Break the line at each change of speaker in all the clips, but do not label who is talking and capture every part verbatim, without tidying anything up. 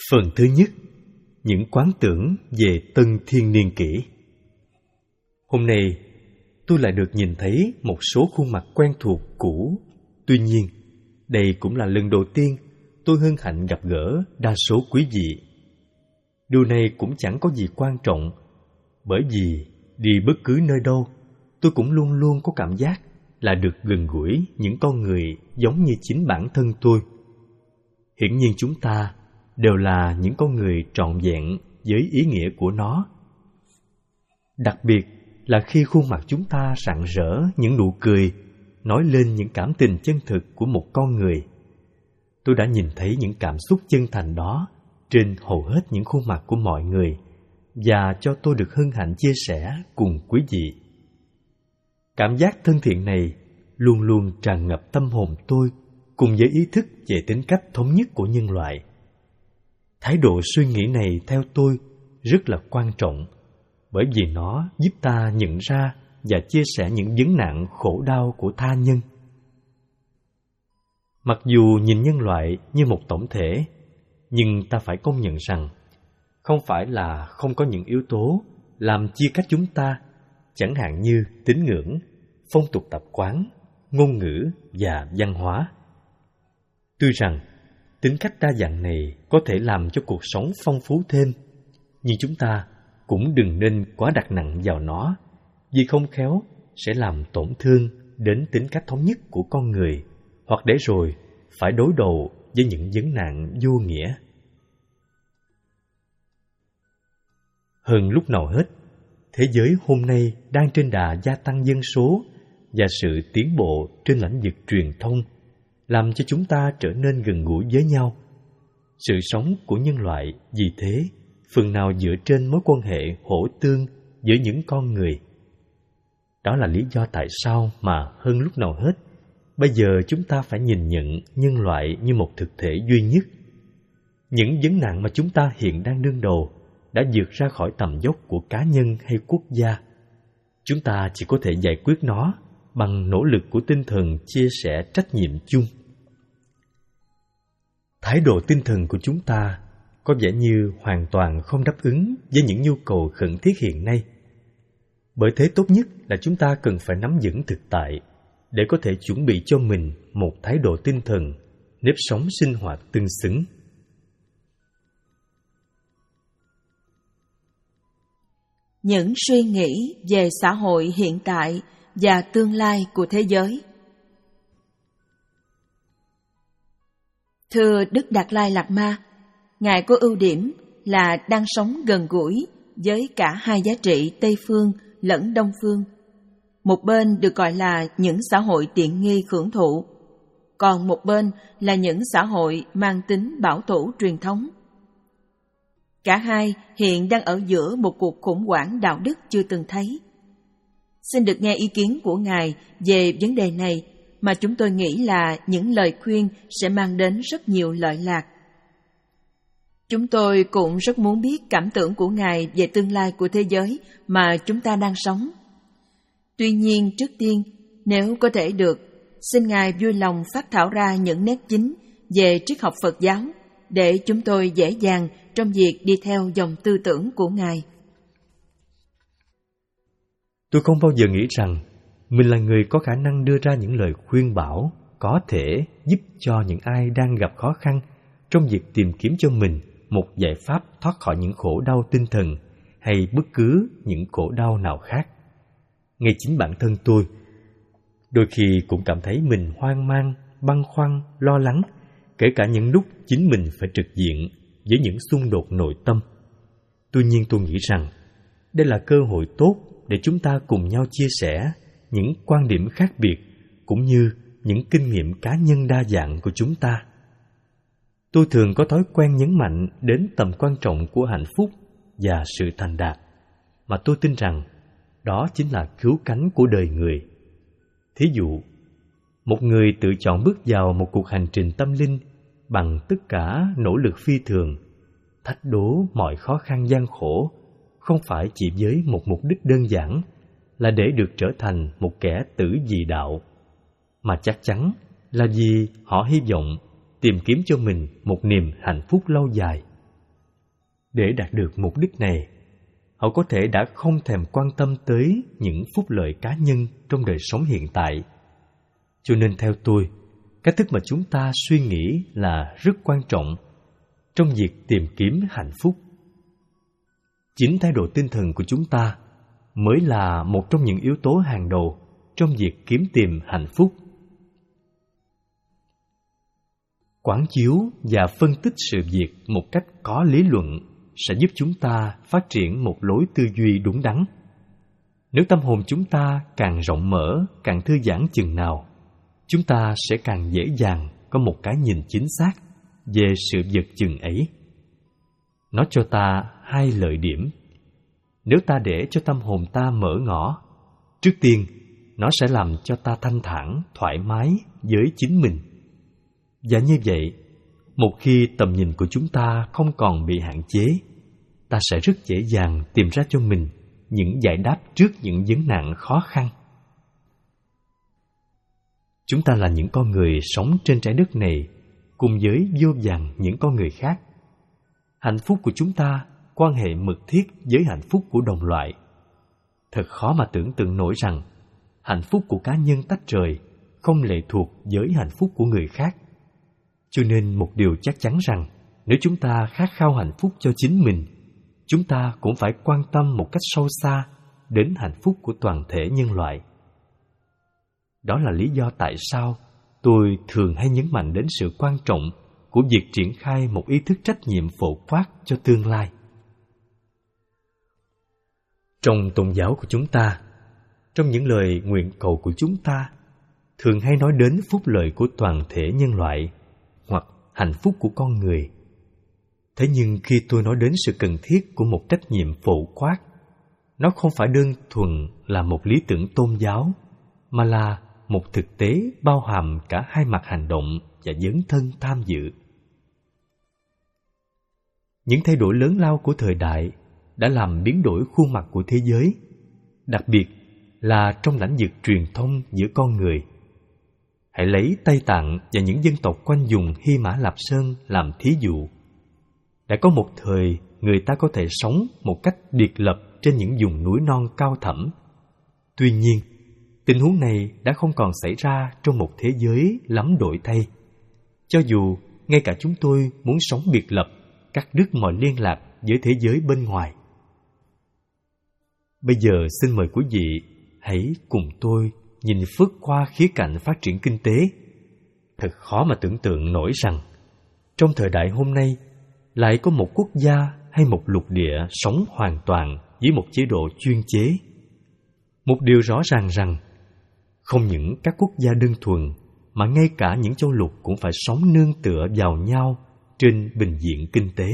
Phần thứ nhất, những quán tưởng về tân thiên niên kỷ. Hôm nay, tôi lại được nhìn thấy một số khuôn mặt quen thuộc cũ. Tuy nhiên, đây cũng là lần đầu tiên tôi hân hạnh gặp gỡ đa số quý vị. Điều này cũng chẳng có gì quan trọng, bởi vì đi bất cứ nơi đâu, tôi cũng luôn luôn có cảm giác là được gần gũi những con người giống như chính bản thân tôi. Hiển nhiên chúng ta đều là những con người trọn vẹn với ý nghĩa của nó. Đặc biệt là khi khuôn mặt chúng ta rạng rỡ những nụ cười, nói lên những cảm tình chân thực của một con người. Tôi đã nhìn thấy những cảm xúc chân thành đó trên hầu hết những khuôn mặt của mọi người, và cho tôi được hân hạnh chia sẻ cùng quý vị. Cảm giác thân thiện này luôn luôn tràn ngập tâm hồn tôi, cùng với ý thức về tính cách thống nhất của nhân loại. Thái độ suy nghĩ này theo tôi rất là quan trọng, bởi vì nó giúp ta nhận ra và chia sẻ những vấn nạn khổ đau của tha nhân. Mặc dù nhìn nhân loại như một tổng thể, nhưng ta phải công nhận rằng không phải là không có những yếu tố làm chia cách chúng ta, chẳng hạn như tín ngưỡng, phong tục tập quán, ngôn ngữ và văn hóa. Tuy rằng tính cách đa dạng này có thể làm cho cuộc sống phong phú thêm, nhưng chúng ta cũng đừng nên quá đặt nặng vào nó, vì không khéo sẽ làm tổn thương đến tính cách thống nhất của con người, hoặc để rồi phải đối đầu với những vấn nạn vô nghĩa. Hơn lúc nào hết, thế giới hôm nay đang trên đà gia tăng dân số, và sự tiến bộ trên lĩnh vực truyền thông làm cho chúng ta trở nên gần gũi với nhau. Sự sống của nhân loại vì thế phần nào dựa trên mối quan hệ hỗ tương giữa những con người. Đó là lý do tại sao mà hơn lúc nào hết, bây giờ chúng ta phải nhìn nhận nhân loại như một thực thể duy nhất. Những vấn nạn mà chúng ta hiện đang đương đầu đã vượt ra khỏi tầm dốc của cá nhân hay quốc gia. Chúng ta chỉ có thể giải quyết nó bằng nỗ lực của tinh thần chia sẻ trách nhiệm chung. Thái độ tinh thần của chúng ta có vẻ như hoàn toàn không đáp ứng với những nhu cầu khẩn thiết hiện nay. Bởi thế tốt nhất là chúng ta cần phải nắm vững thực tại để có thể chuẩn bị cho mình một thái độ tinh thần, nếp sống sinh hoạt tương xứng.
Những suy nghĩ về xã hội hiện tại và tương lai của thế giới. Thưa Đức Đạt Lai Lạt Ma, Ngài có ưu điểm là đang sống gần gũi với cả hai giá trị Tây Phương lẫn Đông Phương. Một bên được gọi là những xã hội tiện nghi hưởng thụ, còn một bên là những xã hội mang tính bảo thủ truyền thống. Cả hai hiện đang ở giữa một cuộc khủng hoảng đạo đức chưa từng thấy. Xin được nghe ý kiến của Ngài về vấn đề này, mà chúng tôi nghĩ là những lời khuyên sẽ mang đến rất nhiều lợi lạc. Chúng tôi cũng rất muốn biết cảm tưởng của Ngài về tương lai của thế giới mà chúng ta đang sống. Tuy nhiên, trước tiên, nếu có thể được, xin Ngài vui lòng phát thảo ra những nét chính về triết học Phật giáo để chúng tôi dễ dàng trong việc đi theo dòng tư tưởng của Ngài.
Tôi không bao giờ nghĩ rằng mình là người có khả năng đưa ra những lời khuyên bảo có thể giúp cho những ai đang gặp khó khăn trong việc tìm kiếm cho mình một giải pháp thoát khỏi những khổ đau tinh thần hay bất cứ những khổ đau nào khác. Ngay chính bản thân tôi, đôi khi cũng cảm thấy mình hoang mang, băn khoăn, lo lắng, kể cả những lúc chính mình phải trực diện với những xung đột nội tâm. Tuy nhiên tôi nghĩ rằng đây là cơ hội tốt để chúng ta cùng nhau chia sẻ những quan điểm khác biệt cũng như những kinh nghiệm cá nhân đa dạng của chúng ta. Tôi thường có thói quen nhấn mạnh đến tầm quan trọng của hạnh phúc và sự thành đạt, mà tôi tin rằng đó chính là cứu cánh của đời người. Thí dụ, một người tự chọn bước vào một cuộc hành trình tâm linh bằng tất cả nỗ lực phi thường, thách đố mọi khó khăn gian khổ, không phải chỉ với một mục đích đơn giản là để được trở thành một kẻ tử vì đạo, mà chắc chắn là vì họ hy vọng tìm kiếm cho mình một niềm hạnh phúc lâu dài. Để đạt được mục đích này, họ có thể đã không thèm quan tâm tới những phúc lợi cá nhân trong đời sống hiện tại. Cho nên theo tôi, cách thức mà chúng ta suy nghĩ là rất quan trọng trong việc tìm kiếm hạnh phúc. Chính thái độ tinh thần của chúng ta mới là một trong những yếu tố hàng đầu trong việc kiếm tìm hạnh phúc. Quán chiếu và phân tích sự việc một cách có lý luận sẽ giúp chúng ta phát triển một lối tư duy đúng đắn. Nếu tâm hồn chúng ta càng rộng mở, càng thư giãn chừng nào, chúng ta sẽ càng dễ dàng có một cái nhìn chính xác về sự vật chừng ấy. Nó cho ta hai lợi điểm. Nếu ta để cho tâm hồn ta mở ngỏ, trước tiên, nó sẽ làm cho ta thanh thản, thoải mái với chính mình. Và như vậy, một khi tầm nhìn của chúng ta không còn bị hạn chế, ta sẽ rất dễ dàng tìm ra cho mình những giải đáp trước những vấn nạn khó khăn. Chúng ta là những con người sống trên trái đất này cùng với vô vàn những con người khác. Hạnh phúc của chúng ta quan hệ mật thiết với hạnh phúc của đồng loại. Thật khó mà tưởng tượng nổi rằng hạnh phúc của cá nhân tách rời không lệ thuộc với hạnh phúc của người khác. Cho nên một điều chắc chắn rằng nếu chúng ta khát khao hạnh phúc cho chính mình, chúng ta cũng phải quan tâm một cách sâu xa đến hạnh phúc của toàn thể nhân loại. Đó là lý do tại sao tôi thường hay nhấn mạnh đến sự quan trọng của việc triển khai một ý thức trách nhiệm phổ quát cho tương lai. Trong tôn giáo của chúng ta, trong những lời nguyện cầu của chúng ta, thường hay nói đến phúc lợi của toàn thể nhân loại hoặc hạnh phúc của con người. Thế nhưng khi tôi nói đến sự cần thiết của một trách nhiệm phổ quát, nó không phải đơn thuần là một lý tưởng tôn giáo, mà là một thực tế bao hàm cả hai mặt hành động và dấn thân tham dự. Những thay đổi lớn lao của thời đại đã làm biến đổi khuôn mặt của thế giới, đặc biệt là trong lĩnh vực truyền thông giữa con người. Hãy lấy Tây Tạng và những dân tộc quanh vùng Hy Mã Lạp Sơn làm thí dụ. Đã có một thời người ta có thể sống một cách biệt lập trên những vùng núi non cao thẳm. Tuy nhiên, tình huống này đã không còn xảy ra trong một thế giới lắm đổi thay. Cho dù ngay cả chúng tôi muốn sống biệt lập, cắt đứt mọi liên lạc với thế giới bên ngoài. Bây giờ xin mời quý vị hãy cùng tôi nhìn phức qua khía cạnh phát triển kinh tế. Thật khó mà tưởng tượng nổi rằng trong thời đại hôm nay lại có một quốc gia hay một lục địa sống hoàn toàn dưới một chế độ chuyên chế. Một điều rõ ràng rằng không những các quốc gia đơn thuần mà ngay cả những châu lục cũng phải sống nương tựa vào nhau trên bình diện kinh tế.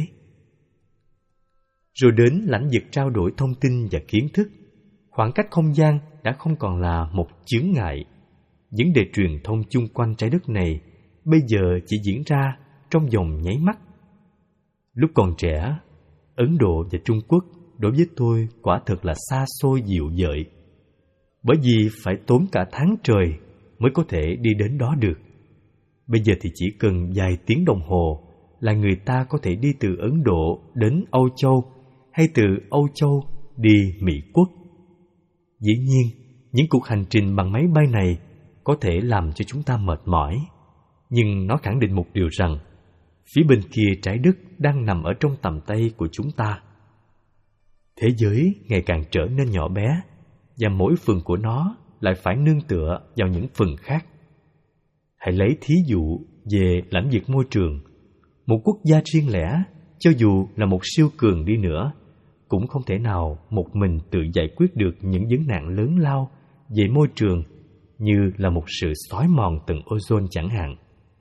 Rồi đến lĩnh vực trao đổi thông tin và kiến thức, khoảng cách không gian đã không còn là một chướng ngại. Vấn đề truyền thông chung quanh trái đất này bây giờ chỉ diễn ra trong vòng nháy mắt. Lúc còn trẻ, Ấn Độ và Trung Quốc đối với tôi quả thật là xa xôi dịu dợi, bởi vì phải tốn cả tháng trời mới có thể đi đến đó được. Bây giờ thì chỉ cần vài tiếng đồng hồ là người ta có thể đi từ Ấn Độ đến Âu Châu, hay từ Âu Châu đi Mỹ Quốc. Dĩ nhiên, những cuộc hành trình bằng máy bay này có thể làm cho chúng ta mệt mỏi, nhưng nó khẳng định một điều rằng phía bên kia trái đất đang nằm ở trong tầm tay của chúng ta. Thế giới ngày càng trở nên nhỏ bé, và mỗi phần của nó lại phải nương tựa vào những phần khác. Hãy lấy thí dụ về lĩnh vực môi trường. Một quốc gia riêng lẻ, cho dù là một siêu cường đi nữa, cũng không thể nào một mình tự giải quyết được những vấn nạn lớn lao về môi trường như là một sự xói mòn tầng ozone chẳng hạn.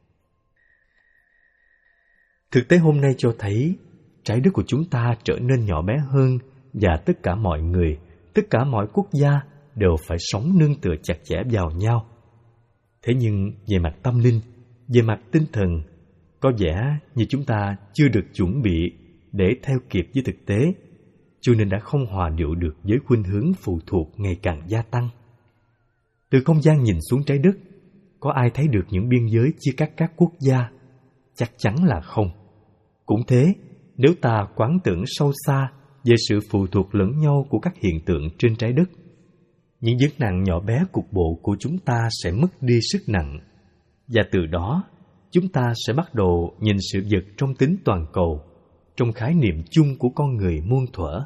Thực tế hôm nay cho thấy trái đất của chúng ta trở nên nhỏ bé hơn, và tất cả mọi người, tất cả mọi quốc gia đều phải sống nương tựa chặt chẽ vào nhau. Thế nhưng về mặt tâm linh, về mặt tinh thần, có vẻ như chúng ta chưa được chuẩn bị để theo kịp với thực tế, cho nên đã không hòa điệu được với khuynh hướng phụ thuộc ngày càng gia tăng. Từ không gian nhìn xuống trái đất, có ai thấy được những biên giới chia cắt các quốc gia? Chắc chắn là không. Cũng thế, nếu ta quán tưởng sâu xa về sự phụ thuộc lẫn nhau của các hiện tượng trên trái đất, những vấn nạn nhỏ bé cục bộ của chúng ta sẽ mất đi sức nặng, và từ đó chúng ta sẽ bắt đầu nhìn sự vật trong tính toàn cầu, trong khái niệm chung của con người muôn thuở.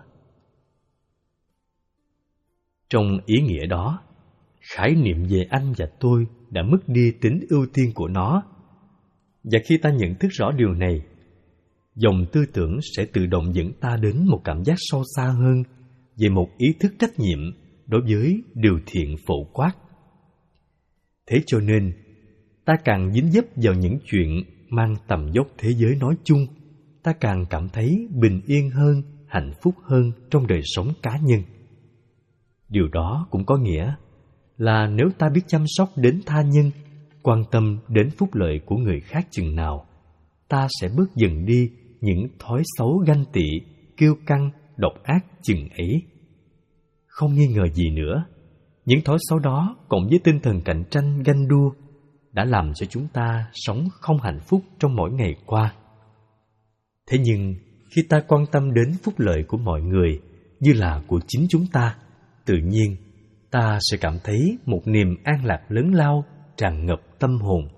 Trong ý nghĩa đó, khái niệm về anh và tôi đã mất đi tính ưu tiên của nó, và khi ta nhận thức rõ điều này, dòng tư tưởng sẽ tự động dẫn ta đến một cảm giác sâu xa hơn về một ý thức trách nhiệm đối với điều thiện phổ quát. Thế cho nên, ta càng dính dấp vào những chuyện mang tầm vóc thế giới nói chung, ta càng cảm thấy bình yên hơn, hạnh phúc hơn trong đời sống cá nhân. Điều đó cũng có nghĩa là nếu ta biết chăm sóc đến tha nhân, quan tâm đến phúc lợi của người khác chừng nào, ta sẽ bớt dần đi những thói xấu ganh tị, kiêu căng, độc ác chừng ấy. Không nghi ngờ gì nữa, những thói xấu đó cộng với tinh thần cạnh tranh ganh đua đã làm cho chúng ta sống không hạnh phúc trong mỗi ngày qua. Thế nhưng, khi ta quan tâm đến phúc lợi của mọi người như là của chính chúng ta, tự nhiên ta sẽ cảm thấy một niềm an lạc lớn lao tràn ngập tâm hồn.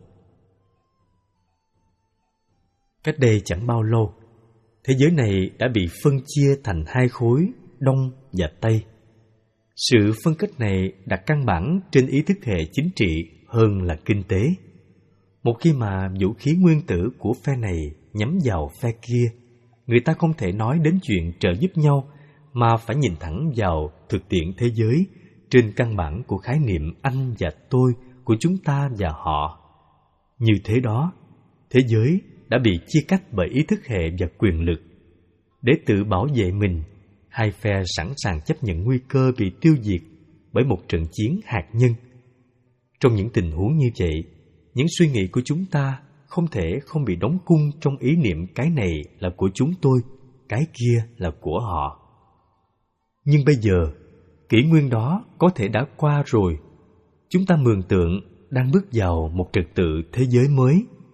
Cách đây chẳng bao lâu, thế giới này đã bị phân chia thành hai khối Đông và Tây. Sự phân cách này đặt căn bản trên ý thức hệ chính trị hơn là kinh tế. Một khi mà vũ khí nguyên tử của phe này nhắm vào phe kia, người ta không thể nói đến chuyện trợ giúp nhau, mà phải nhìn thẳng vào thực tiễn thế giới trên căn bản của khái niệm anh và tôi, của chúng ta và họ. Như thế đó, thế giới đã bị chia cách bởi ý thức hệ và quyền lực. Để tự bảo vệ mình, hai phe sẵn sàng chấp nhận nguy cơ bị tiêu diệt bởi một trận chiến hạt nhân. Trong những tình huống như vậy, những suy nghĩ của chúng ta không thể không bị đóng cung trong ý niệm cái này là của chúng tôi, cái kia là của họ. Nhưng bây giờ, kỷ nguyên đó có thể đã qua rồi. Chúng ta mường tượng đang bước vào một trật tự thế giới mới.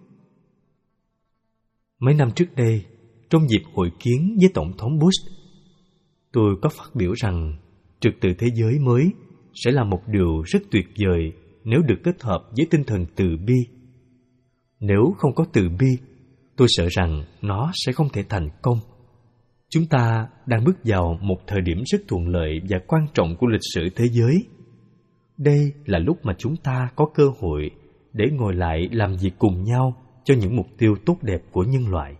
Mấy năm trước đây, trong dịp hội kiến với Tổng thống Bush, tôi có phát biểu rằng trật tự thế giới mới sẽ là một điều rất tuyệt vời nếu được kết hợp với tinh thần từ bi. Nếu không có từ bi, tôi sợ rằng nó sẽ không thể thành công. Chúng ta đang bước vào một thời điểm rất thuận lợi và quan trọng của lịch sử thế giới. Đây là lúc mà chúng ta có cơ hội để ngồi lại làm việc cùng nhau cho những mục tiêu tốt đẹp của nhân loại.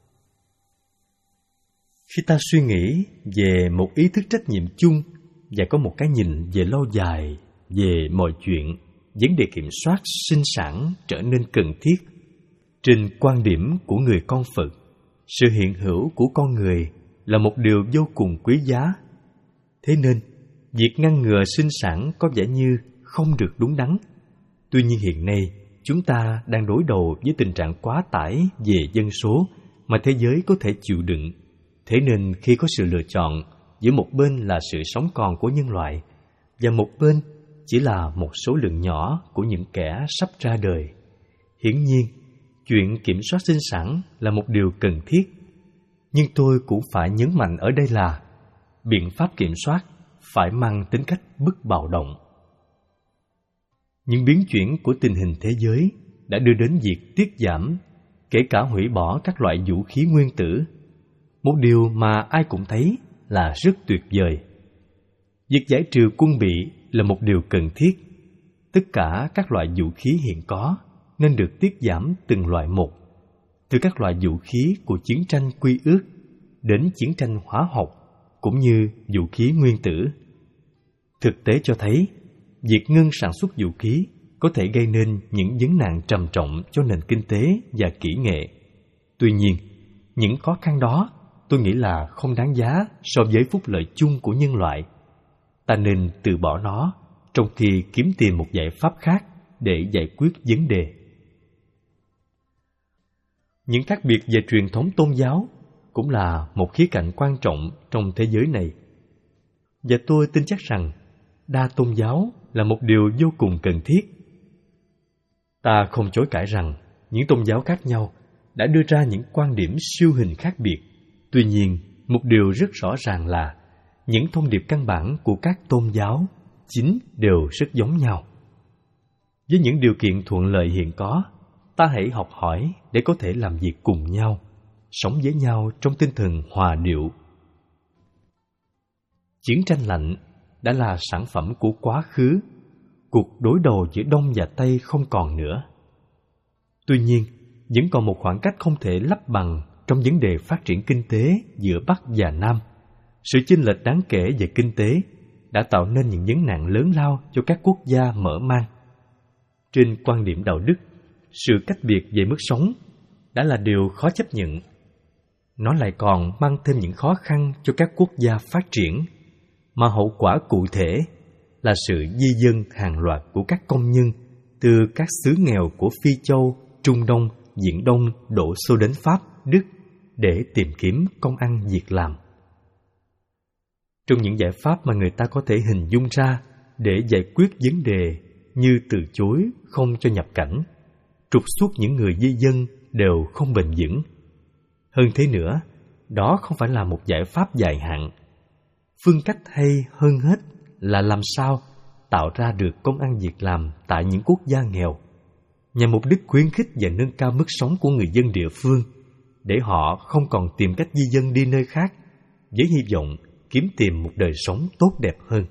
Khi ta suy nghĩ về một ý thức trách nhiệm chung và có một cái nhìn về lâu dài về mọi chuyện, vấn đề kiểm soát sinh sản trở nên cần thiết. Trên quan điểm của người con Phật, sự hiện hữu của con người là một điều vô cùng quý giá. Thế nên, việc ngăn ngừa sinh sản có vẻ như không được đúng đắn. Tuy nhiên hiện nay, chúng ta đang đối đầu với tình trạng quá tải về dân số mà thế giới có thể chịu đựng. Thế nên khi có sự lựa chọn giữa một bên là sự sống còn của nhân loại và một bên chỉ là một số lượng nhỏ của những kẻ sắp ra đời, hiển nhiên, chuyện kiểm soát sinh sản là một điều cần thiết. Nhưng tôi cũng phải nhấn mạnh ở đây là biện pháp kiểm soát phải mang tính cách bức bạo động. Những biến chuyển của tình hình thế giới đã đưa đến việc tiết giảm, kể cả hủy bỏ các loại vũ khí nguyên tử, một điều mà ai cũng thấy là rất tuyệt vời. Việc giải trừ quân bị là một điều cần thiết. Tất cả các loại vũ khí hiện có nên được tiết giảm từng loại một, từ các loại vũ khí của chiến tranh quy ước đến chiến tranh hóa học, cũng như vũ khí nguyên tử. Thực tế cho thấy, việc ngưng sản xuất vũ khí có thể gây nên những vấn nạn trầm trọng cho nền kinh tế và kỹ nghệ. Tuy nhiên, những khó khăn đó tôi nghĩ là không đáng giá so với phúc lợi chung của nhân loại. Ta nên từ bỏ nó, trong khi kiếm tìm một giải pháp khác để giải quyết vấn đề. Những khác biệt về truyền thống tôn giáo cũng là một khía cạnh quan trọng trong thế giới này. Và tôi tin chắc rằng đa tôn giáo là một điều vô cùng cần thiết. Ta không chối cãi rằng những tôn giáo khác nhau đã đưa ra những quan điểm siêu hình khác biệt, Tuy nhiên, một điều rất rõ ràng là những thông điệp căn bản của các tôn giáo chính đều rất giống nhau. Với những điều kiện thuận lợi hiện có, ta hãy học hỏi để có thể làm việc cùng nhau, sống với nhau trong tinh thần hòa điệu. Chiến tranh lạnh đã là sản phẩm của quá khứ, cuộc đối đầu giữa Đông và Tây không còn nữa. Tuy nhiên, vẫn còn một khoảng cách không thể lấp bằng trong vấn đề phát triển kinh tế giữa Bắc và Nam. Sự chênh lệch đáng kể về kinh tế đã tạo nên những vấn nạn lớn lao cho các quốc gia mở mang. Trên quan điểm đạo đức, sự cách biệt về mức sống đã là điều khó chấp nhận. Nó lại còn mang thêm những khó khăn cho các quốc gia phát triển, mà hậu quả cụ thể là sự di dân hàng loạt của các công nhân từ các xứ nghèo của Phi Châu, Trung Đông, Viễn Đông đổ xô đến Pháp, Đức để tìm kiếm công ăn việc làm. Trong những giải pháp mà người ta có thể hình dung ra để giải quyết vấn đề như từ chối không cho nhập cảnh, trục xuất những người di dân đều không bền vững. Hơn thế nữa, đó không phải là một giải pháp dài hạn. Phương cách hay hơn hết là làm sao tạo ra được công ăn việc làm tại những quốc gia nghèo, nhằm mục đích khuyến khích và nâng cao mức sống của người dân địa phương, để họ không còn tìm cách di dân đi nơi khác, với hy vọng kiếm tìm một đời sống tốt đẹp hơn.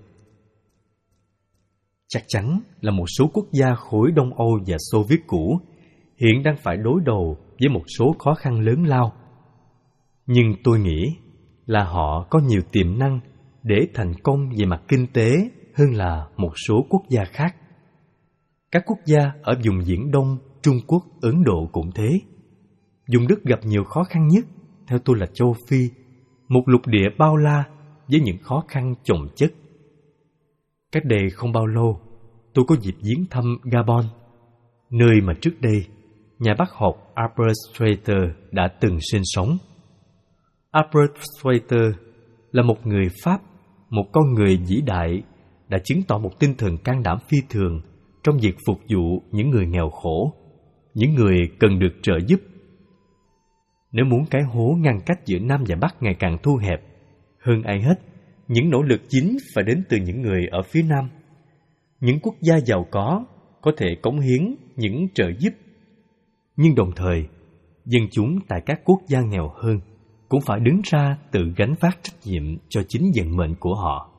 Chắc chắn là một số quốc gia khối Đông Âu và Xô Viết cũ hiện đang phải đối đầu với một số khó khăn lớn lao. Nhưng tôi nghĩ là họ có nhiều tiềm năng để thành công về mặt kinh tế hơn là một số quốc gia khác. Các quốc gia ở vùng Viễn Đông, Trung Quốc, Ấn Độ cũng thế. Vùng đất gặp nhiều khó khăn nhất, theo tôi là châu Phi, một lục địa bao la với những khó khăn chồng chất. Cách đây không bao lâu, tôi có dịp viếng thăm Gabon, nơi mà trước đây nhà bác học Albert Schweitzer đã từng sinh sống. Albert Schweitzer là một người Pháp, một con người vĩ đại, đã chứng tỏ một tinh thần can đảm phi thường trong việc phục vụ những người nghèo khổ, những người cần được trợ giúp. Nếu muốn cái hố ngăn cách giữa Nam và Bắc ngày càng thu hẹp, hơn ai hết, những nỗ lực chính phải đến từ những người ở phía Nam. Những quốc gia giàu có có thể cống hiến những trợ giúp, nhưng đồng thời, dân chúng tại các quốc gia nghèo hơn cũng phải đứng ra tự gánh vác trách nhiệm cho chính vận mệnh của họ.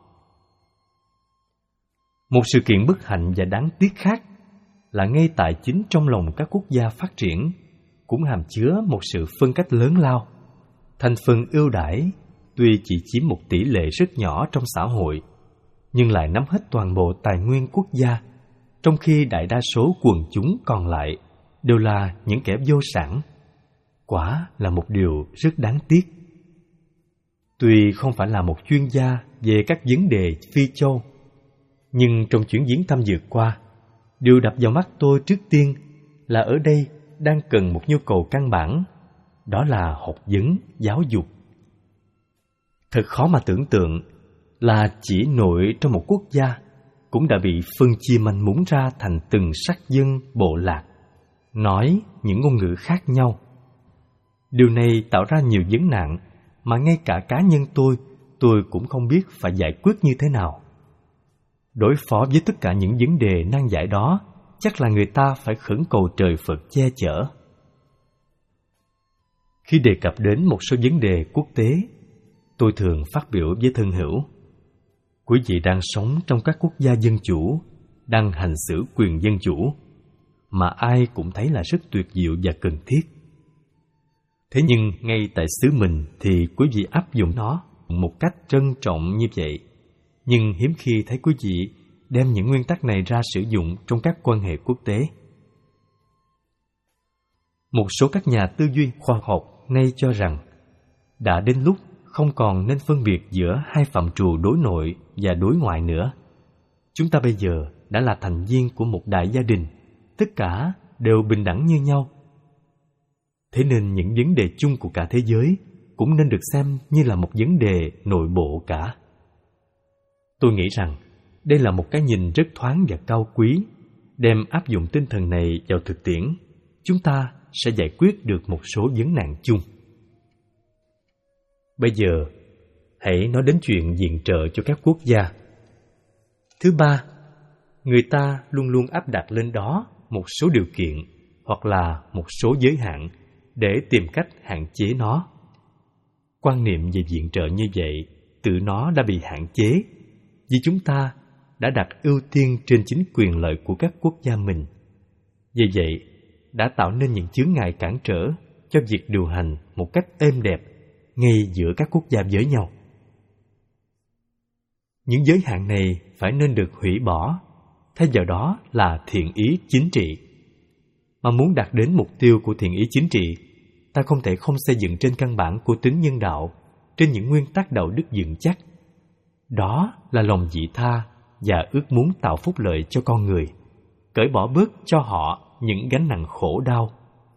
Một sự kiện bất hạnh và đáng tiếc khác là ngay tại chính trong lòng các quốc gia phát triển cũng hàm chứa một sự phân cách lớn lao. Thành phần ưu đãi tuy chỉ chiếm một tỷ lệ rất nhỏ trong xã hội, nhưng lại nắm hết toàn bộ tài nguyên quốc gia, trong khi đại đa số quần chúng còn lại đều là những kẻ vô sản. Quả là một điều rất đáng tiếc. Tuy không phải là một chuyên gia về các vấn đề Phi Châu, nhưng trong chuyến viếng thăm vừa qua, điều đập vào mắt tôi trước tiên là ở đây đang cần một nhu cầu căn bản, đó là học vấn, giáo dục. Thật khó mà tưởng tượng là chỉ nội trong một quốc gia cũng đã bị phân chia manh mún ra thành từng sắc dân bộ lạc, nói những ngôn ngữ khác nhau. Điều này tạo ra nhiều vấn nạn mà ngay cả cá nhân tôi, tôi cũng không biết phải giải quyết như thế nào. Đối phó với tất cả những vấn đề nan giải đó, chắc là người ta phải khẩn cầu trời Phật che chở. Khi đề cập đến một số vấn đề quốc tế, tôi thường phát biểu với thân hữu: quý vị đang sống trong các quốc gia dân chủ, đang hành xử quyền dân chủ, mà ai cũng thấy là rất tuyệt diệu và cần thiết. Thế nhưng ngay tại xứ mình thì quý vị áp dụng nó một cách trân trọng như vậy, nhưng hiếm khi thấy quý vị đem những nguyên tắc này ra sử dụng trong các quan hệ quốc tế. Một số các nhà tư duy khoa học nay cho rằng đã đến lúc không còn nên phân biệt giữa hai phạm trù đối nội và đối ngoại nữa. Chúng ta bây giờ đã là thành viên của một đại gia đình, tất cả đều bình đẳng như nhau. Thế nên những vấn đề chung của cả thế giới cũng nên được xem như là một vấn đề nội bộ cả. Tôi nghĩ rằng đây là một cái nhìn rất thoáng và cao quý. Đem áp dụng tinh thần này vào thực tiễn, chúng ta sẽ giải quyết được một số vấn nạn chung. Bây giờ, hãy nói đến chuyện viện trợ cho các quốc gia. Thứ ba, người ta luôn luôn áp đặt lên đó một số điều kiện hoặc là một số giới hạn để tìm cách hạn chế nó. Quan niệm về viện trợ như vậy tự nó đã bị hạn chế vì chúng ta đã đặt ưu tiên trên chính quyền lợi của các quốc gia mình. Vì vậy, đã tạo nên những chướng ngại cản trở cho việc điều hành một cách êm đẹp ngay giữa các quốc gia với nhau. Những giới hạn này phải nên được hủy bỏ, thay vào đó là thiện ý chính trị. Mà muốn đạt đến mục tiêu của thiện ý chính trị, ta không thể không xây dựng trên căn bản của tính nhân đạo, trên những nguyên tắc đạo đức vững chắc. Đó là lòng vị tha và ước muốn tạo phúc lợi cho con người, cởi bỏ bớt cho họ những gánh nặng khổ đau.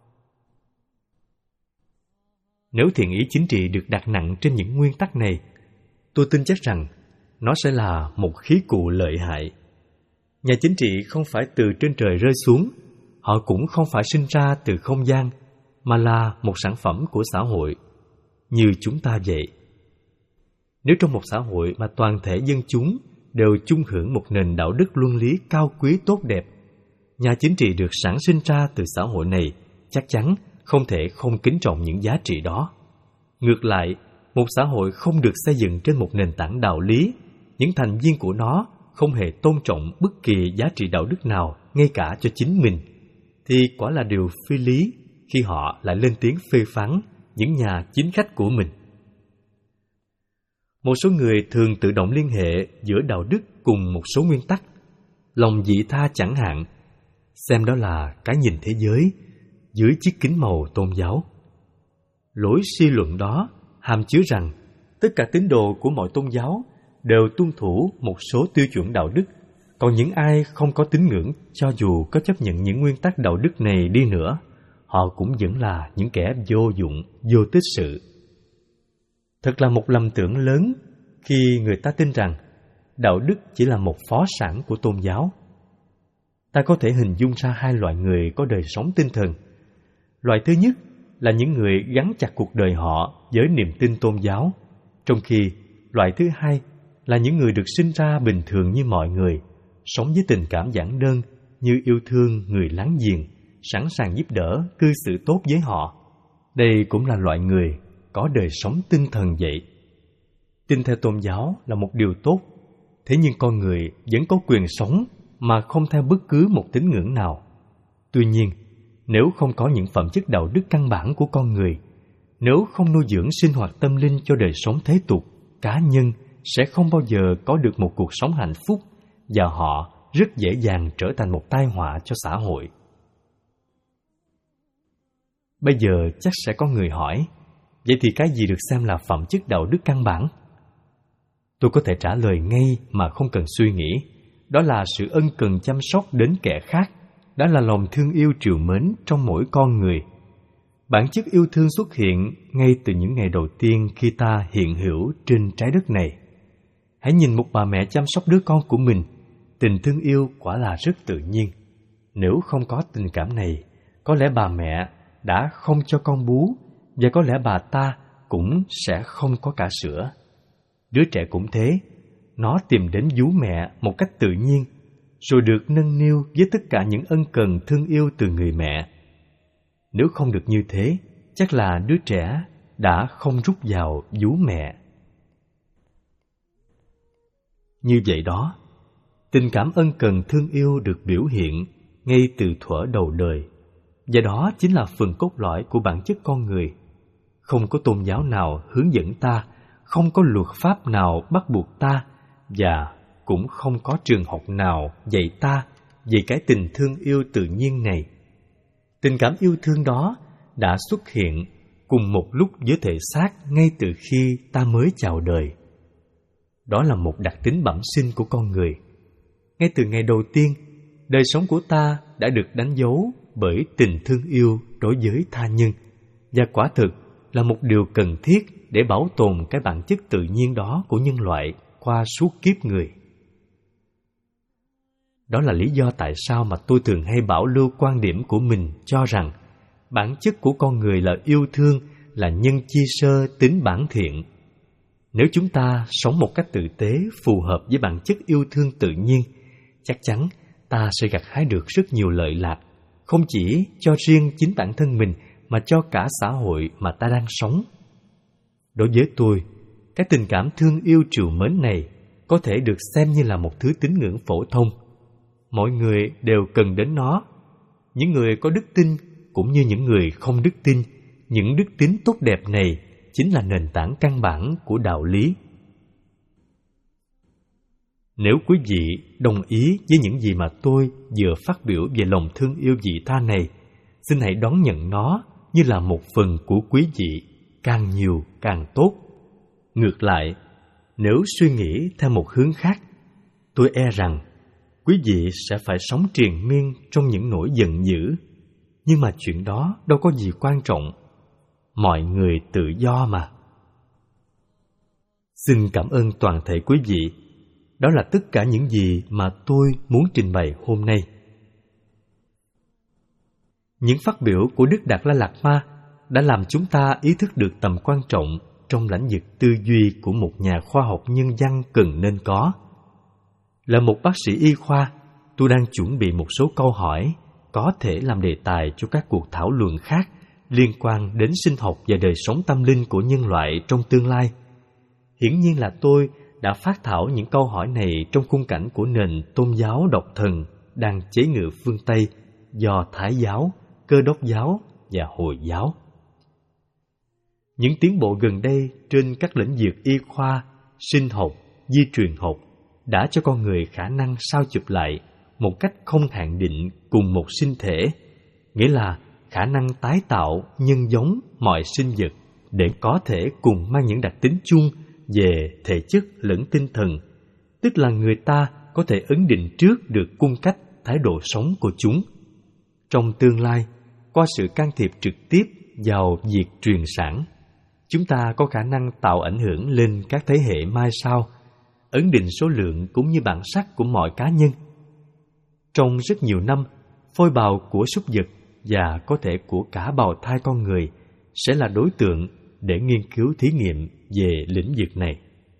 Nếu thiện ý chính trị được đặt nặng trên những nguyên tắc này, tôi tin chắc rằng nó sẽ là một khí cụ lợi hại. Nhà chính trị không phải từ trên trời rơi xuống, họ cũng không phải sinh ra từ không gian, mà là một sản phẩm của xã hội, như chúng ta vậy. Nếu trong một xã hội mà toàn thể dân chúng đều chung hưởng một nền đạo đức luân lý cao quý tốt đẹp, nhà chính trị được sản sinh ra từ xã hội này chắc chắn không thể không kính trọng những giá trị đó. Ngược lại, một xã hội không được xây dựng trên một nền tảng đạo lý, những thành viên của nó không hề tôn trọng bất kỳ giá trị đạo đức nào, ngay cả cho chính mình, thì quả là điều phi lý khi họ lại lên tiếng phê phán những nhà chính khách của mình. Một số người thường tự động liên hệ giữa đạo đức cùng một số nguyên tắc, lòng vị tha chẳng hạn, xem đó là cái nhìn thế giới dưới chiếc kính màu tôn giáo. Lối suy luận đó hàm chứa rằng tất cả tín đồ của mọi tôn giáo đều tuân thủ một số tiêu chuẩn đạo đức, còn những ai không có tín ngưỡng, cho dù có chấp nhận những nguyên tắc đạo đức này đi nữa, họ cũng vẫn là những kẻ vô dụng, vô tích sự. Thật là một lầm tưởng lớn khi người ta tin rằng đạo đức chỉ là một phó sản của tôn giáo. Ta có thể hình dung ra hai loại người có đời sống tinh thần. Loại thứ nhất là những người gắn chặt cuộc đời họ với niềm tin tôn giáo, trong khi loại thứ hai là những người được sinh ra bình thường như mọi người, sống với tình cảm giản đơn như yêu thương người láng giềng, sẵn sàng giúp đỡ, cư xử tốt với họ. Đây cũng là loại người có đời sống tinh thần vậy. Tin theo tôn giáo là một điều tốt, thế nhưng con người vẫn có quyền sống mà không theo bất cứ một tín ngưỡng nào. Tuy nhiên, nếu không có những phẩm chất đạo đức căn bản của con người, nếu không nuôi dưỡng sinh hoạt tâm linh cho đời sống thế tục, cá nhân sẽ không bao giờ có được một cuộc sống hạnh phúc, và họ rất dễ dàng trở thành một tai họa cho xã hội. Bây giờ chắc sẽ có người hỏi, vậy thì cái gì được xem là phẩm chất đạo đức căn bản? Tôi có thể trả lời ngay mà không cần suy nghĩ. Đó là sự ân cần chăm sóc đến kẻ khác, đó là lòng thương yêu trìu mến trong mỗi con người. Bản chất yêu thương xuất hiện ngay từ những ngày đầu tiên khi ta hiện hữu trên trái đất này. Hãy nhìn một bà mẹ chăm sóc đứa con của mình, tình thương yêu quả là rất tự nhiên. Nếu không có tình cảm này, có lẽ bà mẹ đã không cho con bú, và có lẽ bà ta cũng sẽ không có cả sữa. Đứa trẻ cũng thế, nó tìm đến vú mẹ một cách tự nhiên, rồi được nâng niu với tất cả những ân cần thương yêu từ người mẹ. Nếu không được như thế, chắc là đứa trẻ đã không rút vào vú mẹ. Như vậy đó, tình cảm ân cần thương yêu được biểu hiện ngay từ thuở đầu đời, và đó chính là phần cốt lõi của bản chất con người. Không có tôn giáo nào hướng dẫn ta, không có luật pháp nào bắt buộc ta, và cũng không có trường học nào dạy ta về cái tình thương yêu tự nhiên này. Tình cảm yêu thương đó đã xuất hiện cùng một lúc với thể xác ngay từ khi ta mới chào đời. Đó là một đặc tính bẩm sinh của con người. Ngay từ ngày đầu tiên, đời sống của ta đã được đánh dấu bởi tình thương yêu đối với tha nhân, và quả thực là một điều cần thiết để bảo tồn cái bản chất tự nhiên đó của nhân loại qua suốt kiếp người. Đó là lý do tại sao mà tôi thường hay bảo lưu quan điểm của mình cho rằng bản chất của con người là yêu thương, là nhân chi sơ tính bản thiện, Nếu chúng ta sống một cách tử tế phù hợp với bản chất yêu thương tự nhiên, chắc chắn ta sẽ gặt hái được rất nhiều lợi lạc, không chỉ cho riêng chính bản thân mình mà cho cả xã hội mà ta đang sống. Đối với tôi, cái tình cảm thương yêu trìu mến này có thể được xem như là một thứ tín ngưỡng phổ thông. Mọi người đều cần đến nó. Những người có đức tin cũng như những người không đức tin, những đức tính tốt đẹp này chính là nền tảng căn bản của đạo lý. Nếu quý vị đồng ý với những gì mà tôi vừa phát biểu về lòng thương yêu vị tha này, xin hãy đón nhận nó như là một phần của quý vị, càng nhiều càng tốt. Ngược lại, nếu suy nghĩ theo một hướng khác, tôi e rằng quý vị sẽ phải sống triền miên trong những nỗi giận dữ. Nhưng mà chuyện đó đâu có gì quan trọng. Mọi người tự do mà. Xin cảm ơn toàn thể quý vị. Đó là tất cả những gì mà tôi muốn trình bày hôm nay. Những phát biểu của Đức Đạt Lai Lạt Ma đã làm chúng ta ý thức được tầm quan trọng trong lãnh vực tư duy của một nhà khoa học nhân văn cần nên có. Là một bác sĩ y khoa, tôi đang chuẩn bị một số câu hỏi có thể làm đề tài cho các cuộc thảo luận khác liên quan đến sinh học và đời sống tâm linh của nhân loại trong tương lai. Hiển nhiên là tôi đã phát thảo những câu hỏi này trong khung cảnh của nền tôn giáo độc thần đang chế ngự phương Tây do Thái giáo, Cơ đốc giáo và Hồi giáo. Những tiến bộ gần đây trên các lĩnh vực y khoa, sinh học, di truyền học đã cho con người khả năng sao chụp lại một cách không hạn định cùng một sinh thể, nghĩa là khả năng tái tạo, nhân giống mọi sinh vật để có thể cùng mang những đặc tính chung về thể chất lẫn tinh thần, tức là người ta có thể ấn định trước được cung cách thái độ sống của chúng. Trong tương lai, qua sự can thiệp trực tiếp vào việc truyền sản, chúng ta có khả năng tạo ảnh hưởng lên các thế hệ mai sau, ấn định số lượng cũng như bản sắc của mọi cá nhân. Trong rất nhiều năm, phôi bào của súc vật và có thể của cả bào thai con người sẽ là đối tượng để nghiên cứu thí nghiệm về lĩnh vực này.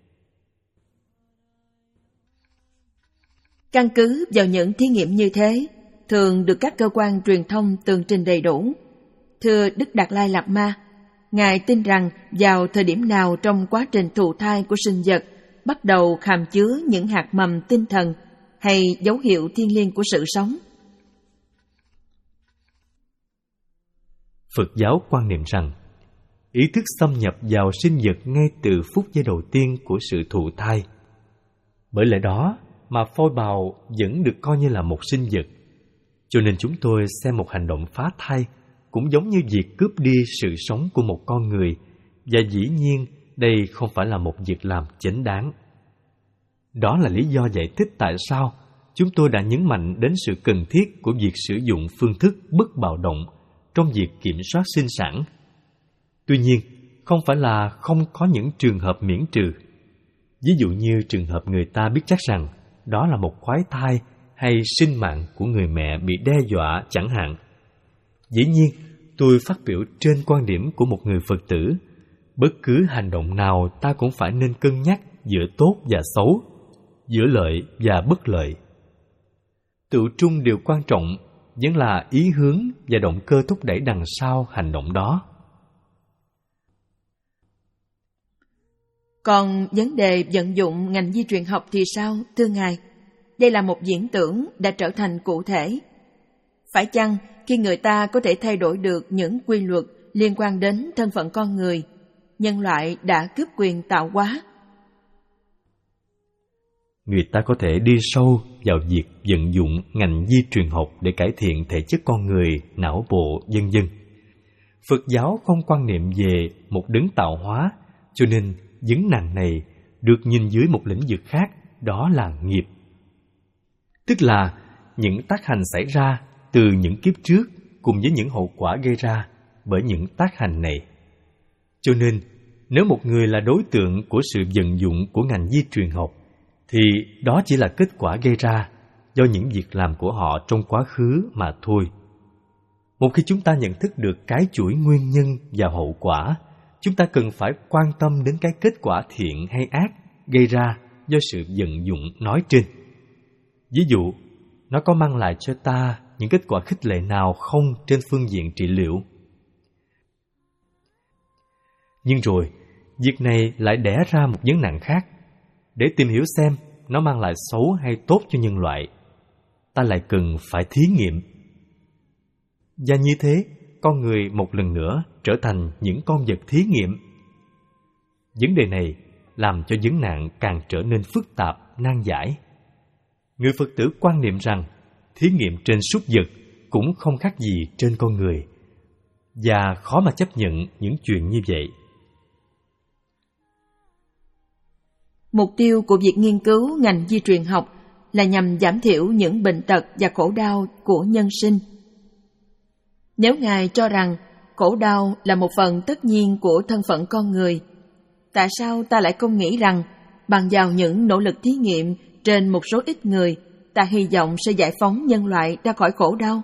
Căn cứ vào những thí nghiệm như thế, thường được các cơ quan truyền thông tường trình đầy đủ. Thưa Đức Đạt Lai Lạt Ma, Ngài tin rằng vào thời điểm nào trong quá trình thụ thai của sinh vật bắt đầu hàm chứa những hạt mầm tinh thần hay dấu hiệu thiêng liêng của sự sống?
Phật giáo quan niệm rằng ý thức xâm nhập vào sinh vật ngay từ phút giây đầu tiên của sự thụ thai. Bởi lẽ đó mà phôi bào vẫn được coi như là một sinh vật. Cho nên chúng tôi xem một hành động phá thai cũng giống như việc cướp đi sự sống của một con người, và dĩ nhiên đây không phải là một việc làm chính đáng. Đó là lý do giải thích tại sao chúng tôi đã nhấn mạnh đến sự cần thiết của việc sử dụng phương thức bất bạo động trong việc kiểm soát sinh sản. Tuy nhiên, không phải là không có những trường hợp miễn trừ. Ví dụ như trường hợp người ta biết chắc rằng đó là một khoái thai hay sinh mạng của người mẹ bị đe dọa chẳng hạn. Dĩ nhiên, tôi phát biểu trên quan điểm của một người Phật tử. Bất cứ hành động nào ta cũng phải nên cân nhắc giữa tốt và xấu, giữa lợi và bất lợi. Tự trung điều quan trọng vẫn là ý hướng và động cơ thúc đẩy đằng sau hành động đó.
Còn vấn đề vận dụng ngành di truyền học thì sao, thưa Ngài? Đây là một viễn tưởng đã trở thành cụ thể. Phải chăng khi người ta có thể thay đổi được những quy luật liên quan đến thân phận con người, nhân loại đã cướp quyền tạo hóa?
Người ta có thể đi sâu vào việc vận dụng ngành di truyền học để cải thiện thể chất con người, não bộ, vân vân. Phật giáo không quan niệm về một đấng tạo hóa, cho nên vấn nạn này được nhìn dưới một lĩnh vực khác, đó là nghiệp. Tức là những tác hành xảy ra từ những kiếp trước cùng với những hậu quả gây ra bởi những tác hành này. Cho nên, nếu một người là đối tượng của sự vận dụng của ngành di truyền học, thì đó chỉ là kết quả gây ra do những việc làm của họ trong quá khứ mà thôi. Một khi chúng ta nhận thức được cái chuỗi nguyên nhân và hậu quả, chúng ta cần phải quan tâm đến cái kết quả thiện hay ác gây ra do sự vận dụng nói trên. Ví dụ, nó có mang lại cho ta những kết quả khích lệ nào không trên phương diện trị liệu. Nhưng rồi, việc này lại đẻ ra một vấn nạn khác. Để tìm hiểu xem nó mang lại xấu hay tốt cho nhân loại, ta lại cần phải thí nghiệm. Và như thế, con người một lần nữa trở thành những con vật thí nghiệm. Vấn đề này làm cho vấn nạn càng trở nên phức tạp, nan giải. Người Phật tử quan niệm rằng thí nghiệm trên súc vật cũng không khác gì trên con người, và khó mà chấp nhận những chuyện như vậy.
Mục tiêu của việc nghiên cứu ngành di truyền học là nhằm giảm thiểu những bệnh tật và khổ đau của nhân sinh. Nếu Ngài cho rằng khổ đau là một phần tất nhiên của thân phận con người, tại sao ta lại không nghĩ rằng bằng vào những nỗ lực thí nghiệm trên một số ít người, ta hy vọng sẽ giải phóng nhân loại ra khỏi khổ đau?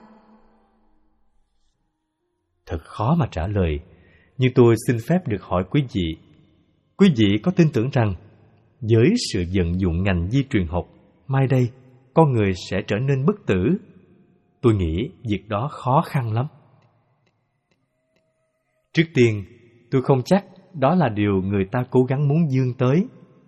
Thật khó mà trả lời, nhưng tôi xin phép được hỏi quý vị. Quý vị có tin tưởng rằng với sự vận dụng ngành di truyền học, mai đây con người sẽ trở nên bất tử? Tôi nghĩ việc đó khó khăn lắm. Trước tiên, tôi không chắc đó là điều người ta cố gắng muốn vươn tới.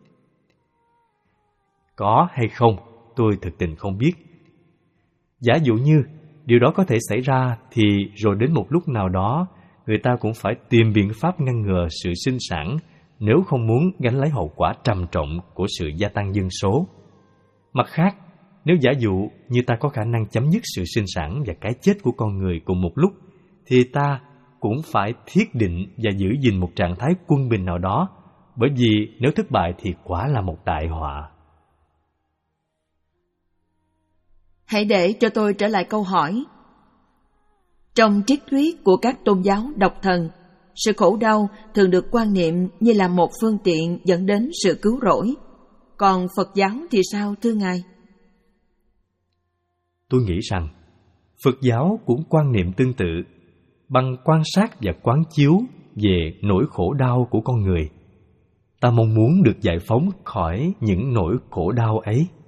Có hay không, tôi thực tình không biết. Giả dụ như điều đó có thể xảy ra, thì rồi đến một lúc nào đó, người ta cũng phải tìm biện pháp ngăn ngừa sự sinh sản, nếu không muốn gánh lấy hậu quả trầm trọng của sự gia tăng dân số. Mặt khác, nếu giả dụ như ta có khả năng chấm dứt sự sinh sản và cái chết của con người cùng một lúc, thì ta cũng phải thiết định và giữ gìn một trạng thái quân bình nào đó, bởi vì nếu thất bại thì quả là một đại họa.
Hãy để cho tôi trở lại câu hỏi. Trong triết thuyết của các tôn giáo độc thần, sự khổ đau thường được quan niệm như là một phương tiện dẫn đến sự cứu rỗi. Còn Phật giáo thì sao, thưa Ngài?
Tôi nghĩ rằng Phật giáo cũng quan niệm tương tự, bằng quan sát và quán chiếu về nỗi khổ đau của con người. Ta mong muốn được giải phóng khỏi những nỗi khổ đau ấy.